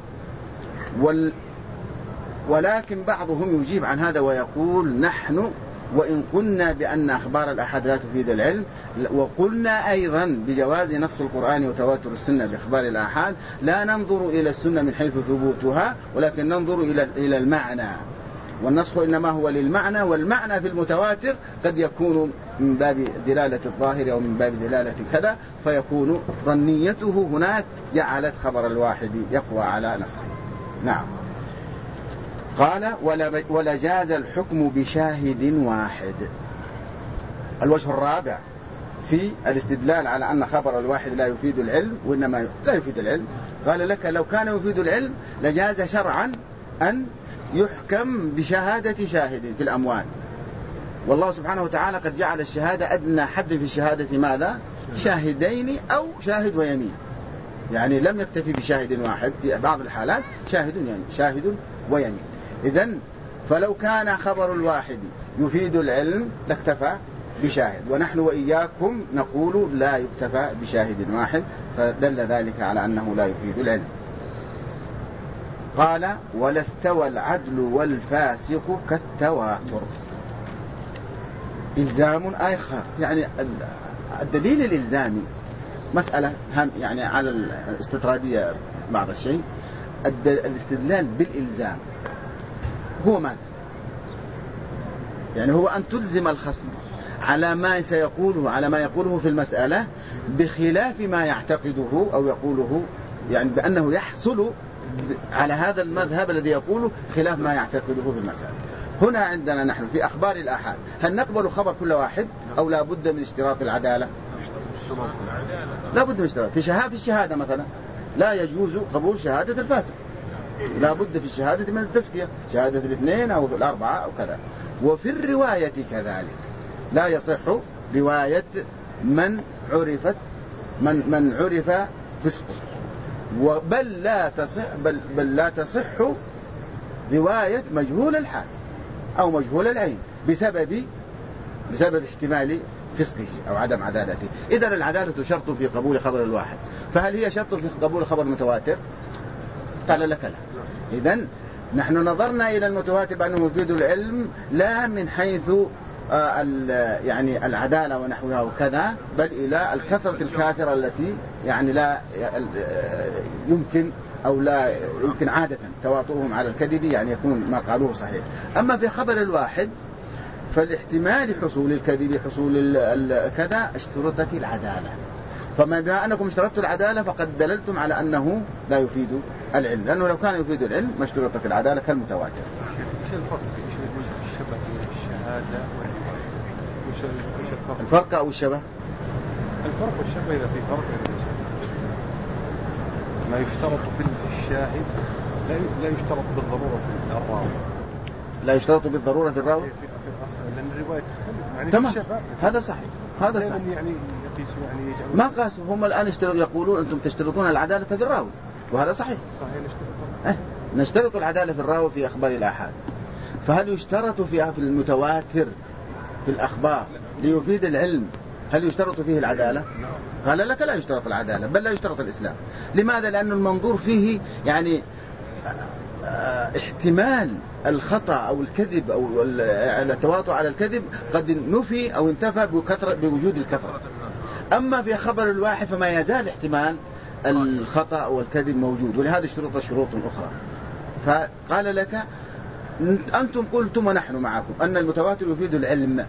ولكن بعضهم يجيب عن هذا ويقول نحن وإن قلنا بأن أخبار الأحد لا تفيد العلم، وقلنا أيضا بجواز نسخ القرآن وتواتر السنة بأخبار الأحد، لا ننظر إلى السنة من حيث ثبوتها، ولكن ننظر إلى المعنى، والنسخ إنما هو للمعنى، والمعنى في المتواتر قد يكون من باب دلالة الظاهر أو من باب دلالة كذا، فيكون ظنيته هناك جعلت خبر الواحد يقوى على نسخه. نعم. قال ولا جاز الحكم بشاهد واحد. الوجه الرابع في الاستدلال على أن خبر الواحد لا يفيد العلم، وإنما لا يفيد العلم. قال لك لو كان يفيد العلم لجاز شرعا أن يحكم بشهادة شاهد في الأموال، والله سبحانه وتعالى قد جعل الشهادة أدنى حد في الشهادة ماذا؟ شاهدين أو شاهد ويمين، يعني لم يكتفي بشاهد واحد، في بعض الحالات شاهد ويمين. إذن فلو كان خبر الواحد يفيد العلم لاكتفى بشاهد، ونحن وإياكم نقول لا يكتفى بشاهد واحد، فدل ذلك على أنه لا يفيد العلم. قال ولا استوى العدل والفاسق كالتواتر. إلزام آخر، يعني الدليل الإلزامي مسألة يعني على الاستطرادية بعض الشيء. الاستدلال بالإلزام هو ماذا؟ يعني هو أن تلزم الخصم على ما سيقوله، على ما يقوله في المسألة بخلاف ما يعتقده أو يقوله، يعني بأنه يحصل على هذا المذهب الذي يقوله خلاف ما يعتقده في المسألة. هنا عندنا نحن في أخبار الآحاد هل نقبل خبر كل واحد أو لا بد من اشتراط العدالة؟ لا بد من اشتراط. في الشهادة مثلا لا يجوز قبول شهادة الفاسق، لا بد في الشهادة من التزكية، شهادة الاثنين أو الأربعة أو كذا. وفي الرواية كذلك لا يصح رواية من عرف فسقه، بل لا تصح رواية مجهول الحال أو مجهول العين بسبب احتمال فسقه أو عدم عدالته. إذن العدالة شرط في قبول خبر الواحد، فهل هي شرط في قبول خبر المتواتر؟ قال لك لا. إذن نحن نظرنا إلى المتواتر بأنه يفيد العلم لا من حيث يعني العدالة ونحوها وكذا، بل إلى الكثرة الكاثرة التي يعني لا يمكن أو لا يمكن عادة تواطؤهم على الكذب، يعني يكون ما قالوه صحيح. أما في خبر الواحد فالاحتمال حصول الكذب حصول كذا اشترطت العدالة. فما بما أنكم اشترطتوا العدالة فقد دللتم على أنه لا يفيد العلم، لأنه لو كان يفيد العلم ما اشترطت العدالة كالمتواتر. ايش الفرق بين الشبه بين الشهادة والرواية؟ وش الفرق أو الشبه؟ الفرق والشبه إذا في فرق ما يشترط في الشاهد لا يشترط بالضرورة في الراوي. لا يشترط بالضرورة في الراوي؟ لأن الرواية يعني تمام، هذا صحيح، هذا صحيح. يعني يقيسوا يعني يجعلون ما قاسوا هم الآن يقولون أنتم تشترطون العدالة في الراوي، وهذا صحيح. صحيح نشترط. نشترط العدالة في الراوي في أخبار الآحاد، فهل يشترط فيها في المتواتر في الأخبار ليفيد العلم هل يشترط فيه العدالة؟ قال لك لا يشترط العدالة، بل لا يشترط الإسلام. لماذا؟ لأن المنظور فيه يعني احتمال الخطأ أو الكذب أو التواطؤ على الكذب قد نفي أو انتفى بوجود الكثرة. أما في خبر الواحد فما يزال احتمال الخطأ والكذب موجود، ولهذا اشترط شروط أخرى. فقال لك أنتم قلتم ونحن معكم أن المتواتر يفيد العلم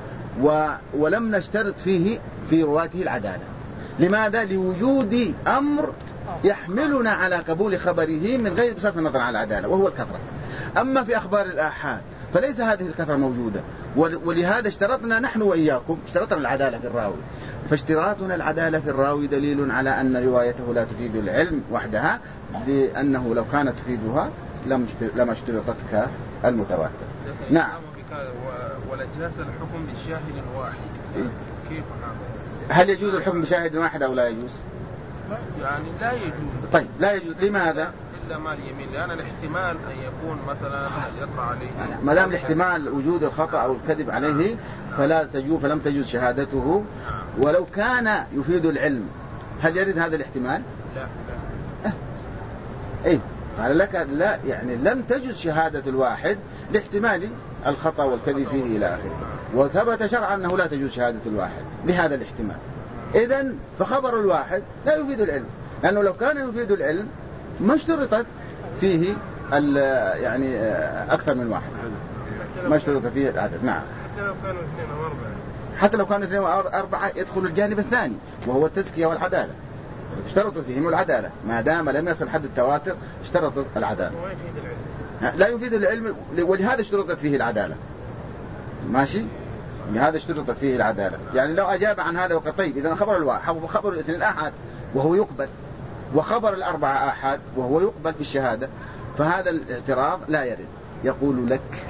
ولم نشترط فيه في رواته العدالة. لماذا؟ لوجود أمر يحملنا على قبول خبره من غير بصرف النظر عن العدالة، وهو الكثرة. أما في أخبار الآحاد فليس هذه الكثرة موجودة، ولهذا اشترطنا نحن وإياكم اشترطنا العدالة في الراوي. فاشتراطنا العدالة في الراوي دليل على أن روايته لا تفيد العلم وحدها، لأنه لو كانت تفيدها لما اشترطت كالمتواتر. نعم. ولا جاز الحكم بشاهد واحد. كيف هذا؟ هل يجوز الحكم بشاهد واحد أو لا يجوز؟ يعني لا يجوز. طيب لا يجوز، لماذا؟ إلا ما اليمين، لأن الاحتمال أن يكون مثلا يطلع عليه ما دام الاحتمال وجود الخطأ أو الكذب عليه فلا تجوز، فلم تجوز شهادته. ولو كان يفيد العلم هل يرد هذا الاحتمال؟ لا. إيه قال لك لا، يعني لم تجوز شهادة الواحد لاحتمال الخطأ والكذب فيه إلى آخره، وثبت شرعا أنه لا تجوز شهادة الواحد لهذا الاحتمال. إذن فخبر الواحد لا يفيد العلم، لأنه لو كان يفيد العلم ما اشترطت فيه يعني أكثر من واحد، ما اشترط فيه العدد. نعم. حتى لو كانوا 2 أو 4. حتى لو كانوا 2 أو 4 يدخل الجانب الثاني وهو التزكية والعدالة. اشترطوا فيهم العدالة، ما دام لم يصل حد التواتر اشترطوا العدالة. لا يفيد العلم، ولهذا اشترطت فيه العدالة. ماشي؟ لهذا اشترطت فيه العدالة. يعني لو أجاب عن هذا وقال طيب إذا خبر الواحد وخبر الاثنين آحاد وهو يقبل، وخبر الأربعة آحاد وهو يقبل في الشهادة، فهذا الاعتراض لا يرد. يقول لك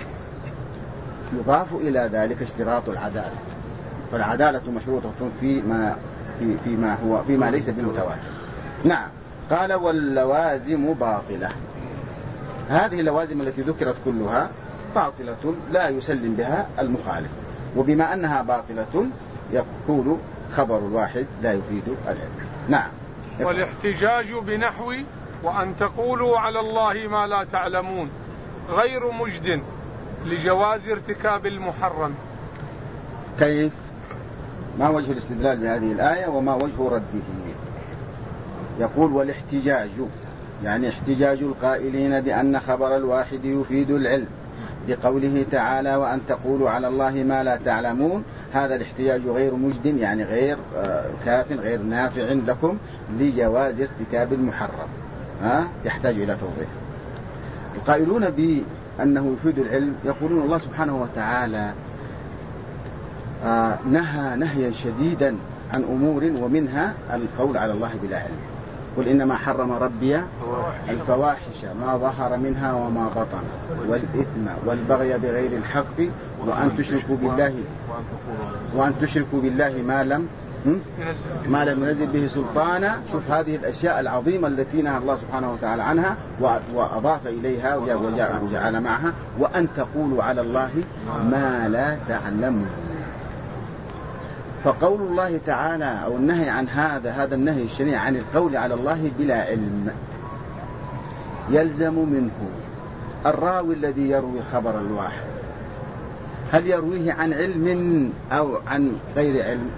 يضاف إلى ذلك اشتراط العدالة، فالعدالة مشروطة فيما ليس بالمتواتر. نعم. قال واللوازم باطلة. هذه اللوازم التي ذكرت كلها باطلة لا يسلم بها المخالف، وبما أنها باطلة يقول خبر الواحد لا يفيد العلم. نعم. والاحتجاج بنحو وأن تقولوا على الله ما لا تعلمون غير مجد لجواز ارتكاب المحرم. كيف؟ ما وجه الاستدلال بهذه الآية وما وجه رده؟ يقول والاحتجاج يعني احتجاج القائلين بأن خبر الواحد يفيد العلم بقوله تعالى وأن تقولوا على الله ما لا تعلمون، هذا الاحتجاج غير مجد يعني غير كاف غير نافع لكم لجواز ارتكاب المحرم. يحتاج إلى توضيح. القائلون بأنه يفيد العلم يقولون الله سبحانه وتعالى نهى نهيا شديدا عن أمور ومنها القول على الله بلا علم. قل إنما حرم ربي الفواحش ما ظهر منها وما بطن والإثم والبغي بغير الحق وأن تشركوا بالله ما لم ينزل به سلطانا. شوف هذه الأشياء العظيمة التي نهى الله سبحانه وتعالى عنها وأضاف إليها وجعل معها وأن تقولوا على الله ما لا تعلمون. فقول الله تعالى أو النهي عن هذا النهي الشنيع عن القول على الله بلا علم يلزم منه الراوي الذي يروي خبر الواحد هل يرويه عن علم أو عن غير علم؟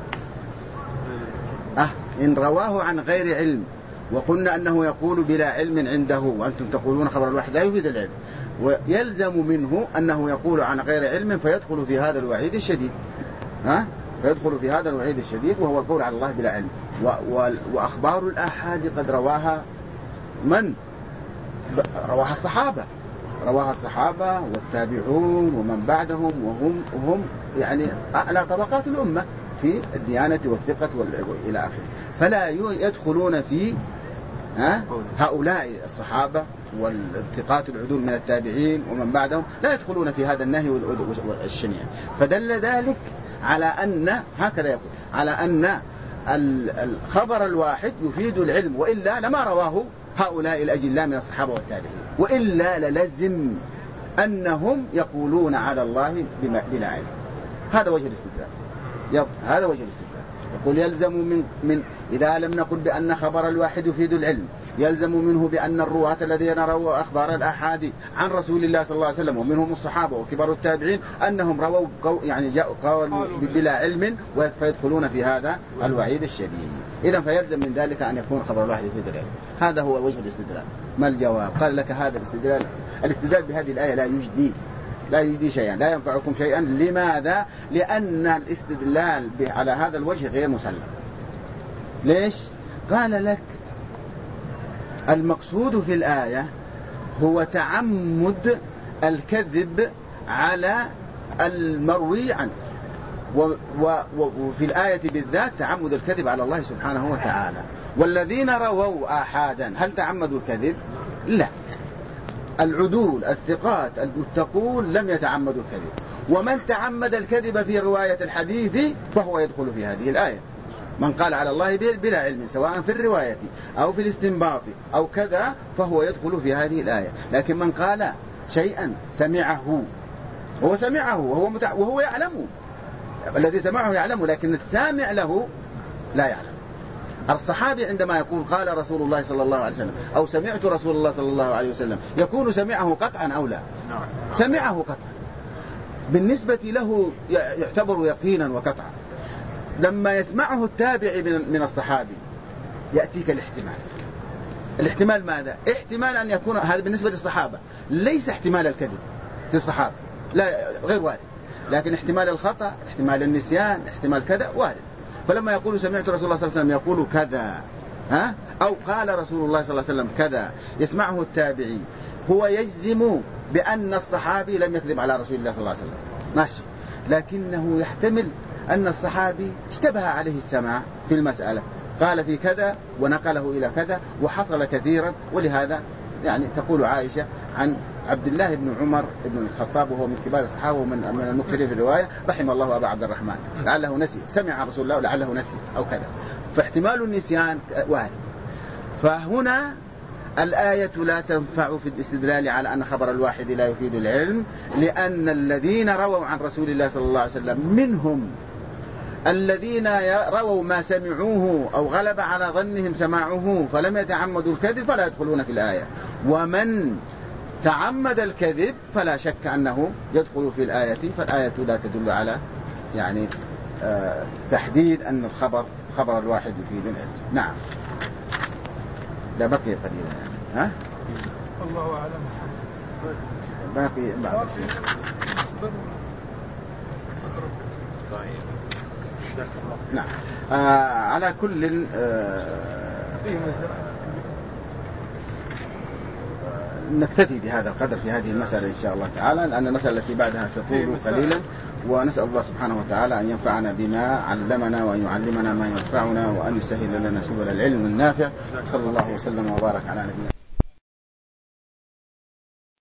إن رواه عن غير علم وقلنا أنه يقول بلا علم عنده وأنتم تقولون خبر الواحد لا يفيد العلم، ويلزم منه أنه يقول عن غير علم فيدخل في هذا الوعيد الشديد. فيدخل في هذا الوعيد الشديد وهو القول على الله بلا علم. وأخبار الآحاد قد رواها من؟ رواها الصحابة والتابعون ومن بعدهم، وهم يعني أعلى طبقات الأمة في الديانة والثقة إلى آخره. فلا يدخلون في هؤلاء الصحابة والثقات العدول من التابعين ومن بعدهم، لا يدخلون في هذا النهي والشنيع. فدل ذلك على أن هكذا يقول على أن الخبر الواحد يفيد العلم، وإلا لما رواه هؤلاء الأجلاء من الصحابة والتابعين، وإلا للزم أنهم يقولون على الله بلا علم. هذا وجه الاستدلال. يقول يلزم من إذا لم نقل بأن خبر الواحد يفيد العلم، يلزم منه بأن الرواة الذين رووا أخبار الآحاد عن رسول الله صلى الله عليه وسلم ومنهم الصحابة وكبار التابعين أنهم رووا قالوا بلا علم، فيدخلون في هذا الوعيد الشديد. إذا فيلزم من ذلك أن يكون خبر الواحد يفيد العلم. هذا هو وجه الاستدلال. ما الجواب؟ قال لك هذا الاستدلال بهذه الآية لا يجدي شيئا، لا ينفعكم شيئا. لماذا؟ لأن الاستدلال على هذا الوجه غير مسلم. ليش؟ قال لك المقصود في الآية هو تعمد الكذب على المروي عنه، وفي الآية بالذات تعمد الكذب على الله سبحانه وتعالى. والذين رووا آحادا هل تعمدوا الكذب؟ لا، العدول الثقات المتقون لم يتعمدوا الكذب. ومن تعمد الكذب في رواية الحديث فهو يدخل في هذه الآية. من قال على الله بلا علم سواء في الرواية أو في الاستنباط أو كذا فهو يدخل في هذه الآية. لكن من قال شيئا سمعه وهو يعلمه، الذي سمعه يعلمه لكن السامع له لا يعلم. الصحابي عندما يقول قال رسول الله صلى الله عليه وسلم أو سمعت رسول الله صلى الله عليه وسلم يكون سمعه قطعا أو لا؟ سمعه قطعا، بالنسبة له يعتبر يقينا وقطعا. لما يسمعه التابع من الصحابي يأتيك الاحتمال ماذا؟ احتمال أن يكون هذا بالنسبة للصحابة، ليس احتمال الكذب في الصحابة، لا غير وارد، لكن احتمال الخطأ، احتمال النسيان، احتمال كذا وارد. فلما يقول سمعت رسول الله صلى الله عليه وسلم يقول كذا أو قال رسول الله صلى الله عليه وسلم كذا، يسمعه التابعي، هو يجزم بأن الصحابي لم يكذب على رسول الله صلى الله عليه وسلم، ماشي، لكنه يحتمل أن الصحابي اشتبه عليه السماع في المسألة، قال في كذا ونقله إلى كذا وحصل كثيرا. ولهذا يعني تقول عائشة عن عبد الله بن عمر بن الخطاب وهو من كبار الصحابة ومن المكثرين في الرواية رحم الله أبا عبد الرحمن، لعله نسي، سمع عن رسول الله ولعله نسي أو كذا، فاحتمال النسيان وارد. فهنا الآية لا تنفع في الاستدلال على أن خبر الواحد لا يفيد العلم، لأن الذين رووا عن رسول الله صلى الله عليه وسلم منهم الذين رووا ما سمعوه أو غلب على ظنهم سماعه فلم يتعمدوا الكذب فلا يدخلون في الآية، ومن تعمد الكذب فلا شك أنه يدخل في الآية. فالآية لا تدل على يعني تحديد أن خبر الواحد يفيد العلم. نعم، لا بقي قليلا يعني. الله أعلم. باقي بعض الشيء. نعم. على كل نكتفي بهذا القدر في هذه المسألة إن شاء الله تعالى، لأن المسألة التي بعدها تطول قليلا، ونسأل الله سبحانه وتعالى أن ينفعنا بما علمنا وأن يعلمنا ما ينفعنا وأن يسهل لنا سبل العلم النافع. صلى الله وسلم وبارك على نبينا